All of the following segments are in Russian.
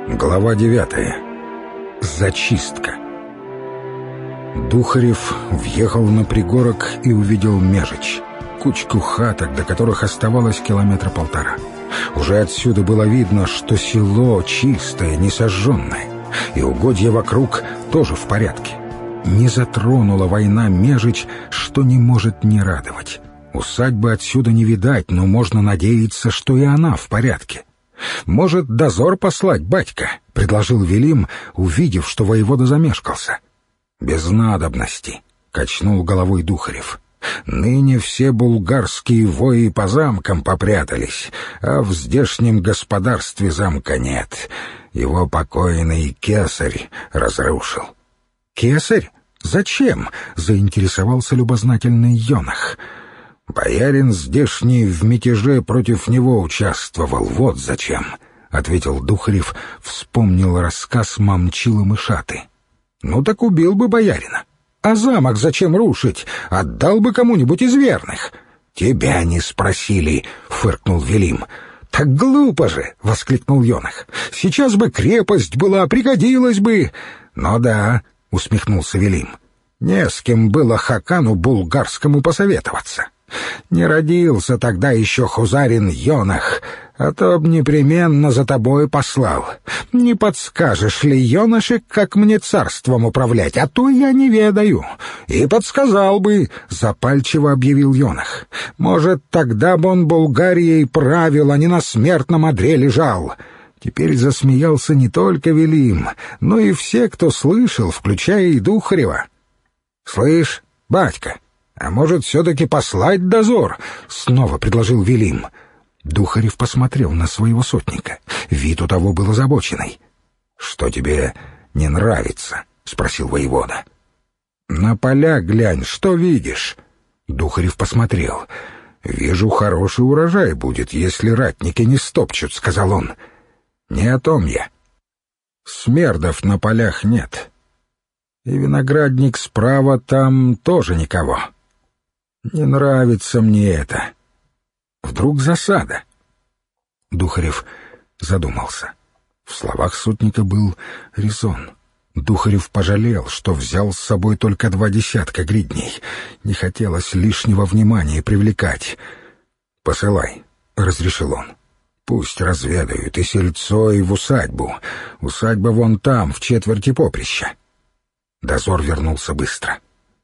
Глава 9. Зачистка. Духарев въехал на пригорок и увидел Межич. Кучку хаток, до которых оставалось 1,5 километра. Уже отсюда было видно, что село чистое, не сожженное, и угодья вокруг тоже в порядке. Не затронула война Межич, что не может не радовать. Усадьбы отсюда не видать, но можно надеяться, что и она в порядке. «Может, дозор послать, батька?» — предложил Велим, увидев, что воевода замешкался. «Без надобности», — качнул головой Духарев. «Ныне все булгарские вои по замкам попрятались, а в здешнем господарстве замка нет. Его покойный кесарь разрушил». «Кесарь? Зачем?» — заинтересовался любознательный Йонах. «Боярин здешний в мятеже против него участвовал, вот зачем», — ответил Духарев, вспомнил рассказ Мамчилы Мышаты. «Ну так убил бы боярина. А замок зачем рушить? Отдал бы кому-нибудь из верных». «Тебя не спросили», — фыркнул Велим. «Так глупо же!» — воскликнул Йонах. «Сейчас бы крепость была, пригодилась бы». «Ну да», — усмехнулся Велим. «Не с кем было Хакану Булгарскому посоветоваться. Не родился тогда еще хузарин Йонах, а то б непременно за тобой послал. Не подскажешь ли, Йонашек, как мне царством управлять, а то я не ведаю». «И подсказал бы», — запальчиво объявил Йонах. «Может, тогда бы он Булгарией правил, а не на смертном одре лежал». Теперь засмеялся не только Велим, но и все, кто слышал, включая и Духарева. «Слышь, батька, а может, все-таки послать дозор?» — снова предложил Велим. Духарев посмотрел на своего сотника. Вид у того был озабоченный. «Что тебе не нравится?» — спросил воевода. «На поля глянь, что видишь?» Духарев посмотрел. «Вижу, хороший урожай будет, если ратники не стопчут», — сказал он. «Не о том я. Смердов на полях нет. И виноградник справа там тоже никого. Не нравится мне это. Вдруг засада?» Духарев задумался. В словах сотника был резон. Духарев пожалел, что взял с собой только 2 десятка гридней. Не хотелось лишнего внимания привлекать. «Посылай», — разрешил он. «Пусть разведают и сельцо, и в усадьбу. Усадьба вон там, в четверти поприща». Дозор вернулся быстро.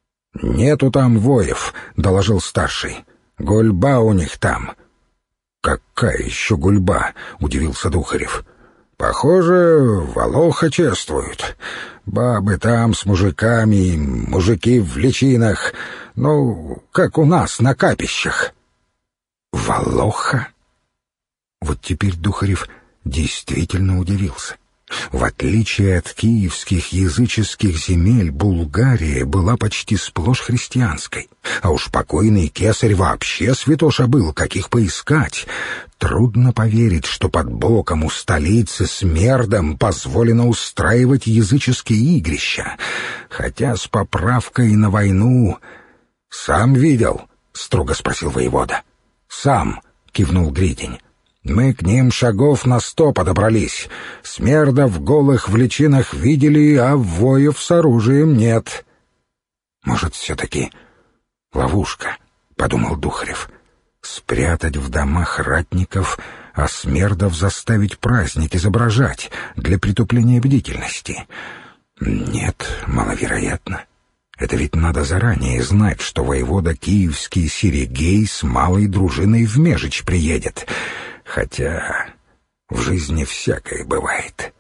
«Нету там воев», — доложил старший. «Гульба у них там». «Какая еще гульба?» — удивился Духарев. «Похоже, волоха чествуют. Бабы там с мужиками, мужики в личинах. Ну, как у нас на капищах». «Волоха?» Вот теперь Духарев действительно удивился. В отличие от киевских языческих земель, Булгария была почти сплошь христианской. А уж покойный кесарь вообще святоша был, каких поискать. Трудно поверить, что под боком у столицы Смердом позволено устраивать языческие игрища. Хотя с поправкой на войну... «Сам видел?» — строго спросил воевода. «Сам», — кивнул Гридень. «Мы к ним шагов на 100 подобрались. Смердов голых в личинах видели, а воев с оружием нет». «Может, все-таки ловушка?» — подумал Духарев. «Спрятать в домах ратников, а Смердов заставить праздник изображать для притупления бдительности? Нет, маловероятно. Это ведь надо заранее знать, что воевода киевский Сиригей с малой дружиной в Межич приедет. Хотя в жизни всякое бывает».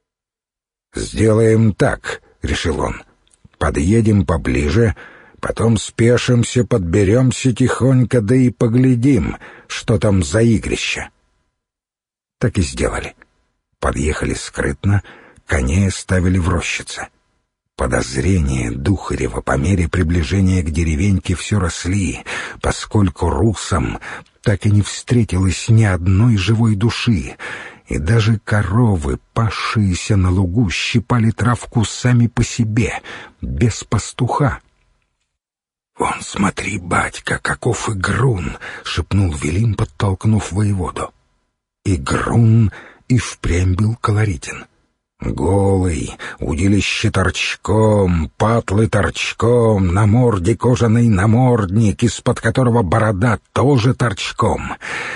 «Сделаем так», — решил он. «Подъедем поближе, потом спешимся, подберемся тихонько, да и поглядим, что там за игрище». Так и сделали. Подъехали скрытно, коней оставили в рощице. Подозрения Духарева по мере приближения к деревеньке все росли, поскольку русам так и не встретилось ни одной живой души, и даже коровы, пасшиеся на лугу, щипали травку сами по себе, без пастуха. «Вон, смотри, батька, каков игрун!» — шепнул Велим, подтолкнув воеводу. Игрун и впрямь был колоритен. Голый, удилище торчком, патлы торчком, на морде кожаный намордник, из-под которого борода тоже торчком.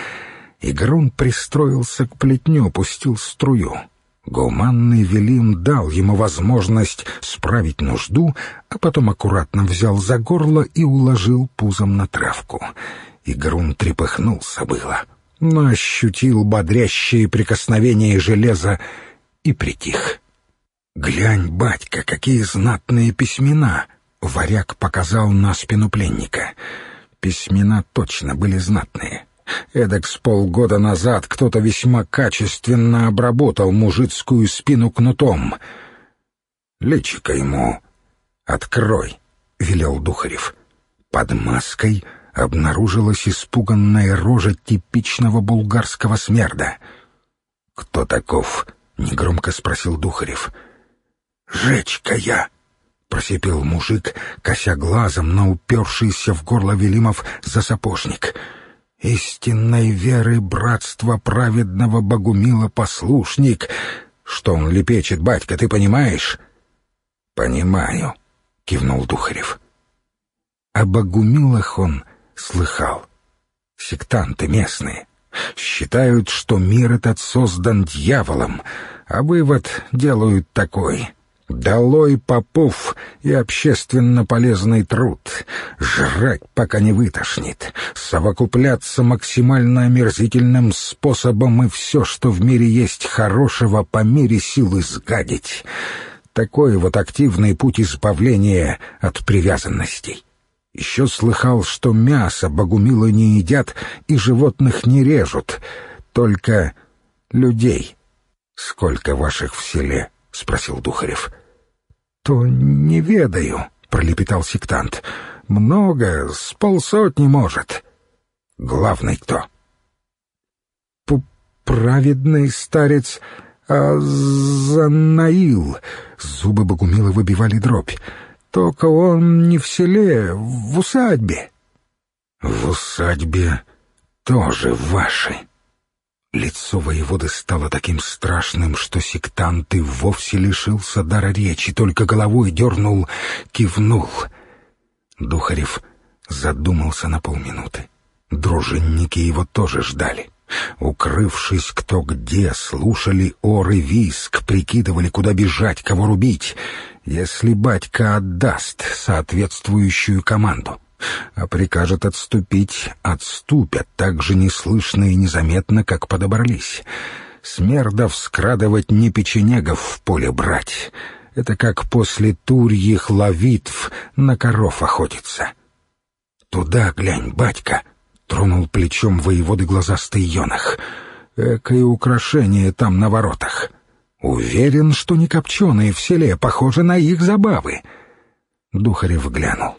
Игрун пристроился к плетню, пустил струю. Гуманный Велим дал ему возможность справить нужду, а потом аккуратно взял за горло и уложил пузом на травку. Игрун трепыхнулся было, но ощутил бодрящее прикосновение железа и притих. «Глянь, батька, какие знатные письмена!» — варяг показал на спину пленника. Письмена точно были знатные. Эдак с полгода назад кто-то весьма качественно обработал мужицкую спину кнутом. «Личико ему открой», — велел Духарев. Под маской обнаружилась испуганная рожа типичного булгарского смерда. «Кто таков?» — негромко спросил Духарев. «Жечка я!» — просипел мужик, кося глазом на упершийся в горло Велимов засапожник. «Истинной веры братства праведного Богумила послушник!» «Что он лепечет, батька, ты понимаешь?» «Понимаю», — кивнул Духарев. О Богумилах он слыхал. Сектанты местные считают, что мир этот создан дьяволом, а вывод делают такой: долой попов и общественно полезный труд, жрать пока не вытошнит, совокупляться максимально омерзительным способом и все, что в мире есть хорошего, по мере сил изгадить. Такой вот активный путь избавления от привязанностей. Еще слыхал, что мясо богумилы не едят и животных не режут, только людей. «Сколько ваших в селе?» — спросил Духарев. «То не ведаю», — пролепетал сектант. «Много, с полсотни, может». «Главный кто?» «Праведный старец Азанаил». Зубы Богумила выбивали дробь. «Только он не в селе, в усадьбе». «В усадьбе тоже ваши». Лицо воеводы стало таким страшным, что сектант и вовсе лишился дара речи, только головой дернул, кивнул. Духарев задумался на полминуты. Дружинники его тоже ждали. Укрывшись кто где, слушали ор и визг, прикидывали, куда бежать, кого рубить. Если батька отдаст соответствующую команду, а прикажет отступить, отступят так же неслышно и незаметно, как подобрались. Смердов скрадывать, не печенегов в поле брать. Это как после турьих ловитв на коров охотиться. «Туда глянь, батька!» — тронул плечом воеводы глазастый енох. «Экое украшение там на воротах. Уверен, что не копченые в селе, похоже на их забавы». Духарев глянул.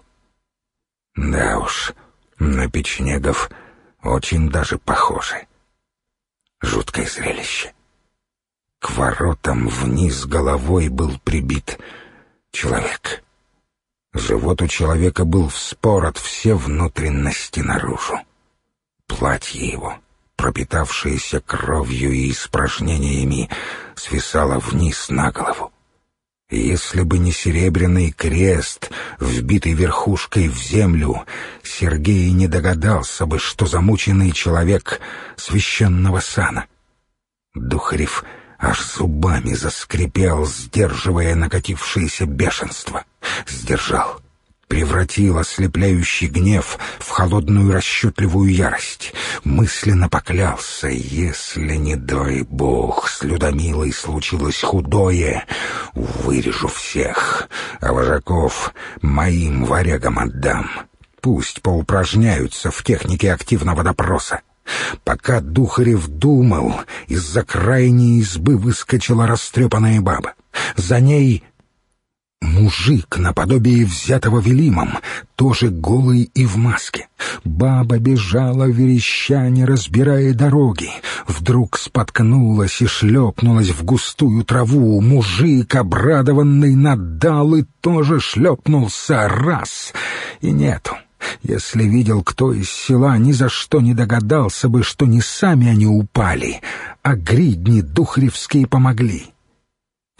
Да уж, на печенегов очень даже похожи. Жуткое зрелище. К воротам вниз головой был прибит человек. Живот у человека был вспорот, все внутренности наружу. Платье его, пропитавшееся кровью и испражнениями, свисало вниз на голову. Если бы не серебряный крест, вбитый верхушкой в землю, Сергей не догадался бы, что замученный человек священного сана. Духарев аж зубами заскрипел, сдерживая накатившееся бешенство. Сдержал. Превратил ослепляющий гнев в холодную расчетливую ярость. Мысленно поклялся: если, не дай бог, с Людомилой случилось худое, вырежу всех, а вожаков моим варягам отдам. Пусть поупражняются в технике активного допроса. Пока Духарев думал, из-за крайней избы выскочила растрепанная баба. За ней мужик, наподобие взятого Велимом, тоже голый и в маске. Баба бежала, вереща, не разбирая дороги. Вдруг споткнулась и шлепнулась в густую траву. Мужик, обрадованный, наддал и тоже шлепнулся раз. И нету. Если видел кто из села, ни за что не догадался бы, что не сами они упали, а гридни духаревские помогли.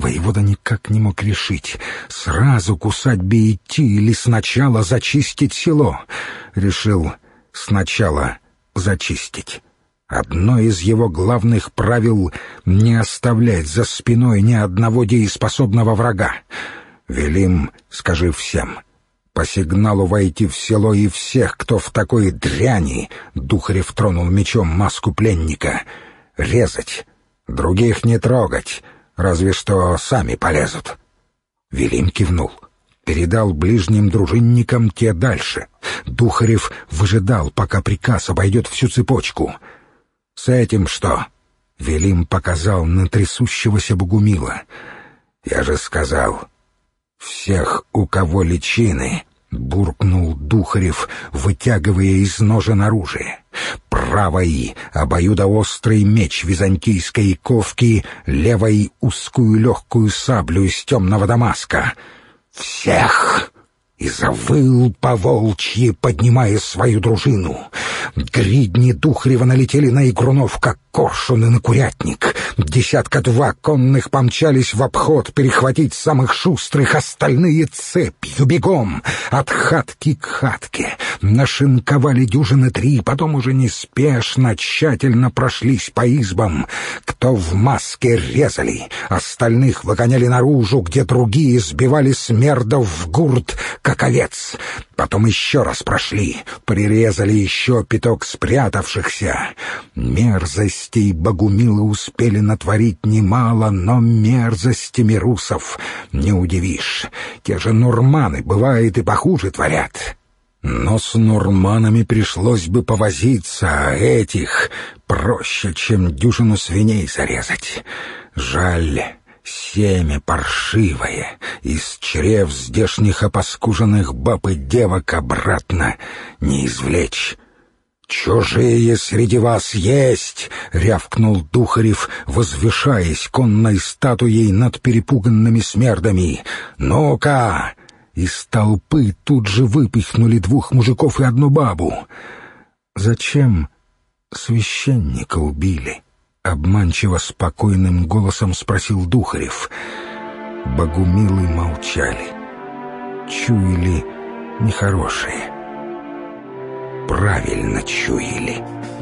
Воевода никак не мог решить, сразу к усадьбе идти или сначала зачистить село. Решил сначала зачистить. Одно из его главных правил — не оставлять за спиной ни одного дееспособного врага. «Велим, скажи всем, по сигналу войти в село, и всех, кто в такой дряни», — Духарев тронул мечом маску пленника, — «резать, других не трогать, разве что сами полезут». Велим кивнул, передал ближним дружинникам, те дальше. Духарев выжидал, пока приказ обойдет всю цепочку. «С этим что?» — Велим показал на трясущегося Богумила. «Я же сказал, всех, у кого личины», — буркнул Духарев, вытягивая из ножен оружие. Правой — обоюдоострый меч византийской ковки, левой — узкую легкую саблю из темного дамаска. «Всех!» И завыл по-волчьи, поднимая свою дружину. Гридни Духарева налетели на игрунов, как коршуны на курятник. 2 конных помчались в обход перехватить самых шустрых, остальные цепью бегом от хатки к хатке. Нашинковали 3, потом уже неспешно, тщательно прошлись по избам. Кто в маске резали, остальных выгоняли наружу, где другие сбивали смердов в гурт, как овец. Потом еще раз прошли, прирезали еще 5 спрятавшихся. Мерзостей Богумилы успели натворить немало, но мерзостями русов не удивишь. Те же нурманы, бывает, и похуже творят. Но с нурманами пришлось бы повозиться, а этих проще, чем дюжину свиней зарезать. Жаль, семя паршивое, из чрев здешних опаскуженных баб и девок обратно не извлечь. «Чужие среди вас есть!» — рявкнул Духарев, возвышаясь конной статуей над перепуганными смердами. «Ну-ка!» Из толпы тут же выпихнули 2 мужиков и 1 бабу. «Зачем священника убили?» — обманчиво спокойным голосом спросил Духарев. Богумилы молчали, чуяли нехорошее. Правильно чуяли.